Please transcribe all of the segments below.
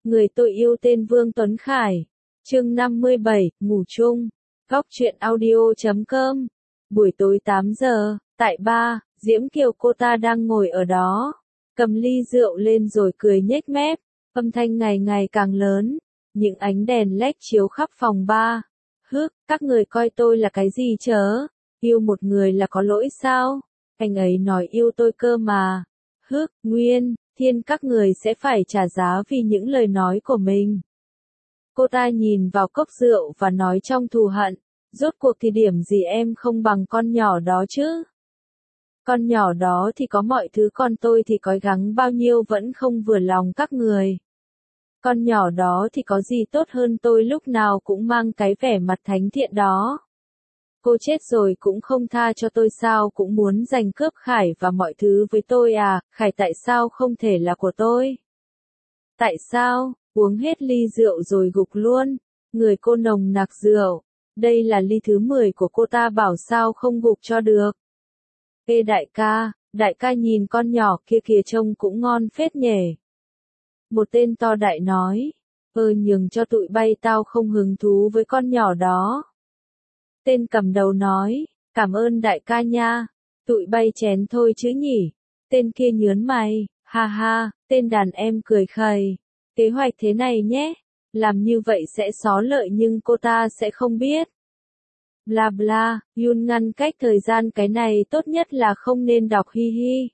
Người tôi yêu tên Vương Tuấn Khải. Chương 57, ngủ chung. Góc truyện audio.com. Buổi tối 8 giờ, tại bar, Diễm Kiều cô ta đang ngồi ở đó, cầm ly rượu lên rồi cười nhếch mép, âm thanh ngày ngày càng lớn, những ánh đèn led chiếu khắp phòng bar. Hước, các người coi tôi là cái gì chớ? Yêu một người là có lỗi sao? Anh ấy nói yêu tôi cơ mà. Hước, Nguyên, Thiên các người sẽ phải trả giá vì những lời nói của mình. Cô ta nhìn vào cốc rượu và nói trong thù hận, rốt cuộc thì điểm gì em không bằng con nhỏ đó chứ? Con nhỏ đó thì có mọi thứ, con tôi thì cố gắng bao nhiêu vẫn không vừa lòng các người. Con nhỏ đó thì có gì tốt hơn tôi, lúc nào cũng mang cái vẻ mặt thánh thiện đó. Cô chết rồi cũng không tha cho tôi sao, cũng muốn giành cướp Khải và mọi thứ với tôi à? Khải tại sao không thể là của tôi? Tại sao? Uống hết ly rượu rồi gục luôn. Người cô nồng nặc rượu. Đây là ly thứ 10 của cô ta, bảo sao không gục cho được. Ê đại ca nhìn con nhỏ kia kìa, trông cũng ngon phết nhỉ. Một tên to đại nói, nhường cho tụi bay, tao không hứng thú với con nhỏ đó. Tên cầm đầu nói, cảm ơn đại ca nha, tụi bay chén thôi chứ nhỉ. Tên kia nhớn mày, ha ha, tên đàn em cười khẩy. Kế hoạch thế này nhé, làm như vậy sẽ xó lợi nhưng cô ta sẽ không biết. Bla bla, Yun ngăn cách thời gian, cái này tốt nhất là không nên đọc, hi hi.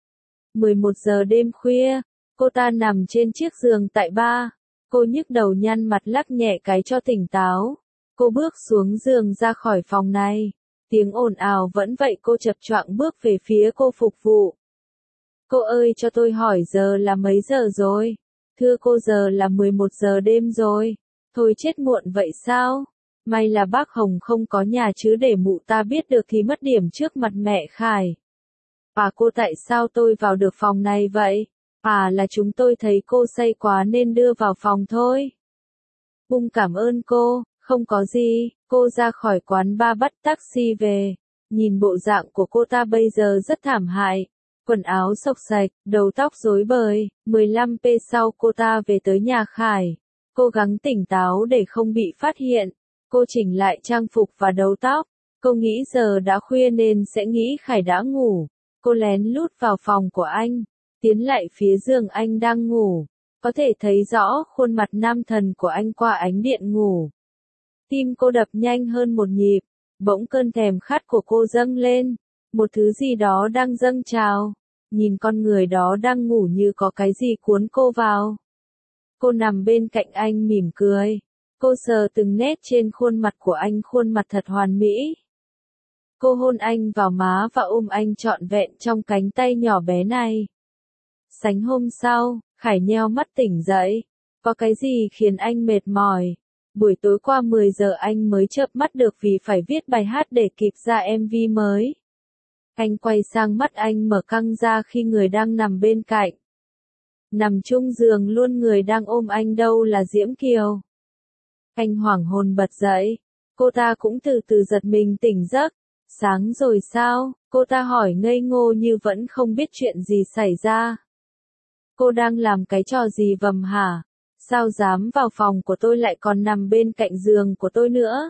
11 giờ đêm khuya, cô ta nằm trên chiếc giường tại bar. Cô nhức đầu nhăn mặt lắc nhẹ cái cho tỉnh táo. Cô bước xuống giường ra khỏi phòng này. Tiếng ồn ào vẫn vậy, cô chập choạng bước về phía cô phục vụ. Cô ơi, cho tôi hỏi giờ là mấy giờ rồi? Thưa cô, giờ là 11 giờ đêm rồi. Thôi chết muộn vậy sao? May là bác Hồng không có nhà chứ để mụ ta biết được thì mất điểm trước mặt mẹ Khải. Cô tại sao tôi vào được phòng này vậy? Là chúng tôi thấy cô say quá nên đưa vào phòng thôi. Cảm ơn cô, không có gì. Cô ra khỏi quán bar bắt taxi về. Nhìn bộ dạng của cô ta bây giờ rất thảm hại. Quần áo xộc xạch, đầu tóc rối bời. 15 phút sau cô ta về tới nhà Khải. Cố gắng tỉnh táo để không bị phát hiện. Cô chỉnh lại trang phục và đầu tóc. Cô nghĩ giờ đã khuya nên sẽ nghĩ Khải đã ngủ. Cô lén lút vào phòng của anh, tiến lại phía giường anh đang ngủ. Có thể thấy rõ khuôn mặt nam thần của anh qua ánh điện ngủ. Tim cô đập nhanh hơn một nhịp. Bỗng cơn thèm khát của cô dâng lên. Một thứ gì đó đang dâng trào. Nhìn con người đó đang ngủ như có cái gì cuốn cô vào. Cô nằm bên cạnh anh mỉm cười. Cô sờ từng nét trên khuôn mặt của anh, khuôn mặt thật hoàn mỹ. Cô hôn anh vào má và ôm anh trọn vẹn trong cánh tay nhỏ bé này. Sáng hôm sau, Khải nheo mắt tỉnh dậy. Có cái gì khiến anh mệt mỏi? Buổi tối qua 10 giờ anh mới chợp mắt được vì phải viết bài hát để kịp ra MV mới. Anh quay sang, mắt anh mở căng ra khi người đang nằm bên cạnh. Nằm chung giường luôn, người đang ôm anh đâu là Diễm Kiều. Anh hoảng hồn bật dậy. Cô ta cũng từ từ giật mình tỉnh giấc. Sáng rồi sao? Cô ta hỏi ngây ngô như vẫn không biết chuyện gì xảy ra. Cô đang làm cái trò gì vầm hả? Sao dám vào phòng của tôi lại còn nằm bên cạnh giường của tôi nữa?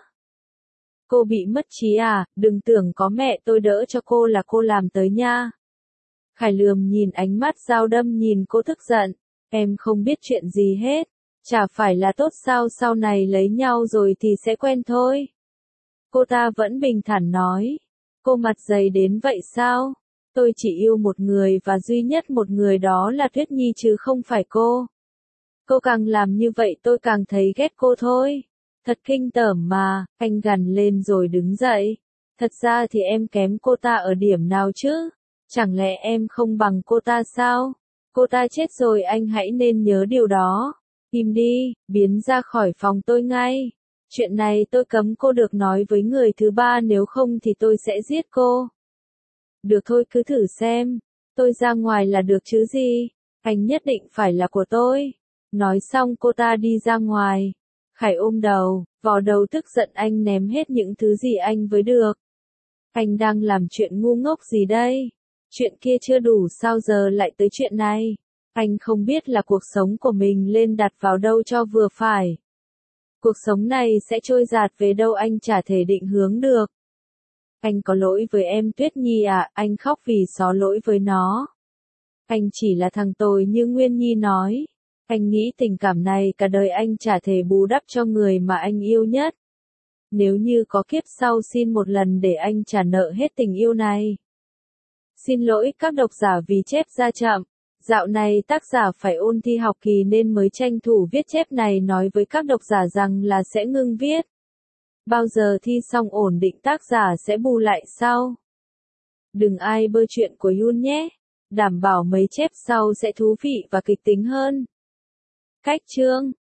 Cô bị mất trí à? Đừng tưởng có mẹ tôi đỡ cho cô là cô làm tới nha. Khải lườm nhìn, ánh mắt dao đâm nhìn cô tức giận. Em không biết chuyện gì hết. Chả phải là tốt sao, sau này lấy nhau rồi thì sẽ quen thôi. Cô ta vẫn bình thản nói. Cô mặt dày đến vậy sao? Tôi chỉ yêu một người và duy nhất một người, đó là Tuyết Nhi chứ không phải cô. Cô càng làm như vậy tôi càng thấy ghét cô thôi. Thật kinh tởm mà, anh gằn lên rồi đứng dậy. Thật ra thì em kém cô ta ở điểm nào chứ? Chẳng lẽ em không bằng cô ta sao? Cô ta chết rồi, anh hãy nên nhớ điều đó. Im đi, biến ra khỏi phòng tôi ngay. Chuyện này tôi cấm cô được nói với người thứ ba, nếu không thì tôi sẽ giết cô. Được thôi, cứ thử xem. Tôi ra ngoài là được chứ gì. Anh nhất định phải là của tôi. Nói xong cô ta đi ra ngoài. Khải ôm đầu, vò đầu tức giận, anh ném hết những thứ gì anh với được. Anh đang làm chuyện ngu ngốc gì đây? Chuyện kia chưa đủ sao giờ lại tới chuyện này? Anh không biết là cuộc sống của mình nên đặt vào đâu cho vừa phải. Cuộc sống này sẽ trôi dạt về đâu anh chả thể định hướng được. Anh có lỗi với em Tuyết Nhi à, anh khóc vì xó lỗi với nó. Anh chỉ là thằng tồi như Nguyên Nhi nói. Anh nghĩ tình cảm này cả đời anh chả thể bù đắp cho người mà anh yêu nhất. Nếu như có kiếp sau xin một lần để anh trả nợ hết tình yêu này. Xin lỗi các độc giả vì chép ra chậm. Dạo này tác giả phải ôn thi học kỳ nên mới tranh thủ viết chép này, nói với các độc giả rằng là sẽ ngưng viết. Bao giờ thi xong ổn định tác giả sẽ bù lại sau. Đừng ai bơ chuyện của Yun nhé. Đảm bảo mấy chép sau sẽ thú vị và kịch tính hơn. Cách chương